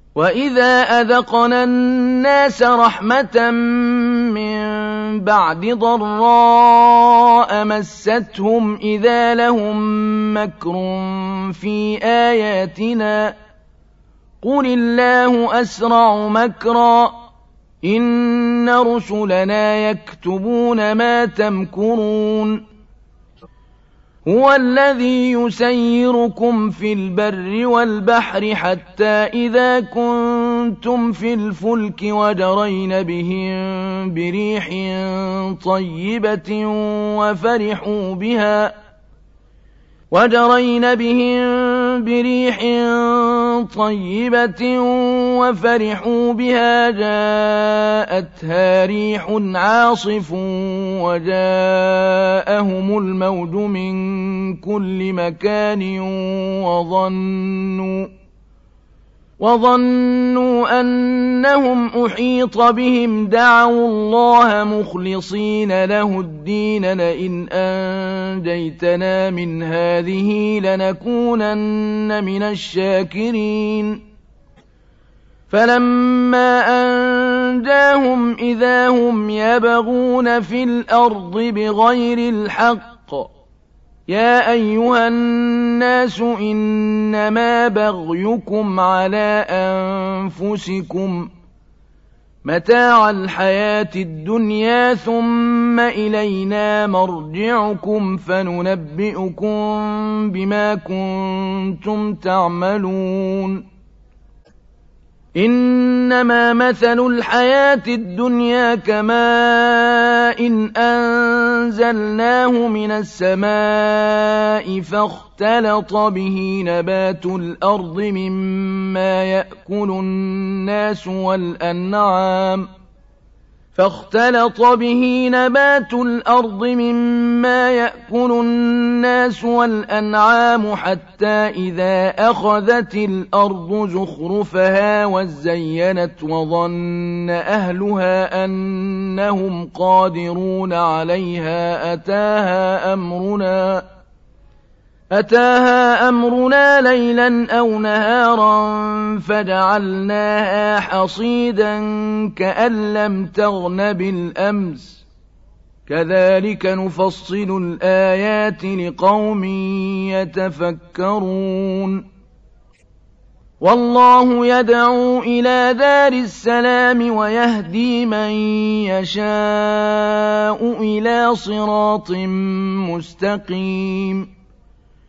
وَإِذَا أَذَقْنَا النَّاسَ رَحْمَةً مِّن بَعْدِ ضَرَّاءَ مَسَّتْهُمْ إِذَا لَهُم مَّكْرٌ فِي آيَاتِنَا قُلِ اللَّهُ أَسْرَعُ مَكْرًا إِنَّ رُسُلَنَا يَكْتُبُونَ مَا تَمْكُرُونَ هُوَ الَّذِي يُسَيِّرُكُمْ فِي الْبَرِّ وَالْبَحْرِ حَتَّىٰ إِذَا كُنتُمْ فِي الْفُلْكِ وَجَرَيْنَ بِهِم بِرِيحٍ طَيِّبَةٍ وَفَرِحُوا بِهَا جَاءَتْهَا رِيحٌ عَاصِفٌ وَجَاءَهُمُ الْمَوْجُ مِن كُلِّ مَكَانٍ وَظَنُّوا أَنَّهُمْ أُحِيطَ بِهِمْ دَعَوُا اللَّهَ مُخْلِصِينَ لَهُ الدِّينَ لَئِنْ أَنجَيْتَنَا مِنْ هَٰذِهِ لَنَكُونَنَّ مِنَ الشَّاكِرِينَ فَلَمَّا أَنجَاهُمْ إِذَا هُمْ يَبْغُونَ فِي الْأَرْضِ بِغَيْرِ الْحَقِّ يَا أَيُّهَا النَّاسُ إِنَّمَا بَغْيُكُمْ عَلَىٰ أَنفُسِكُم ۖ مَّتَاعَ الْحَيَاةِ الدُّنْيَا ثُمَّ إِلَيْنَا مَرْجِعُكُمْ فَنُنَبِّئُكُم بِمَا كُنتُمْ تَعْمَلُونَ إِنَّمَا مَثَلُ الْحَيَاةِ الدُّنْيَا كَمَاءٍ أَنزَلْنَاهُ مِنَ السَّمَاءِ فَاخْتَلَطَ بِهِ نَبَاتُ الْأَرْضِ مِمَّا يَأْكُلُ النَّاسُ وَالْأَنْعَامُ حَتَّىٰ إِذَا أَخَذَتِ الْأَرْضُ زُخْرُفَهَا وَازَّيَّنَتْ وَظَنَّ أَهْلُهَا أَنَّهُمْ قَادِرُونَ عَلَيْهَا أَتَاهَا أَمْرُنَا لَيْلًا أَوْ نَهَارًا فَجَعَلْنَاهَا حَصِيدًا كَأَن لَّمْ تَغْنَ بِالْأَمْسِ ۚ كَذَٰلِكَ نُفَصِّلُ الْآيَاتِ لِقَوْمٍ يَتَفَكَّرُونَ وَاللَّهُ يَدْعُو إِلَىٰ دَارِ السَّلَامِ وَيَهْدِي مَن يَشَاءُ إِلَىٰ صِرَاطٍ مُّسْتَقِيمٍ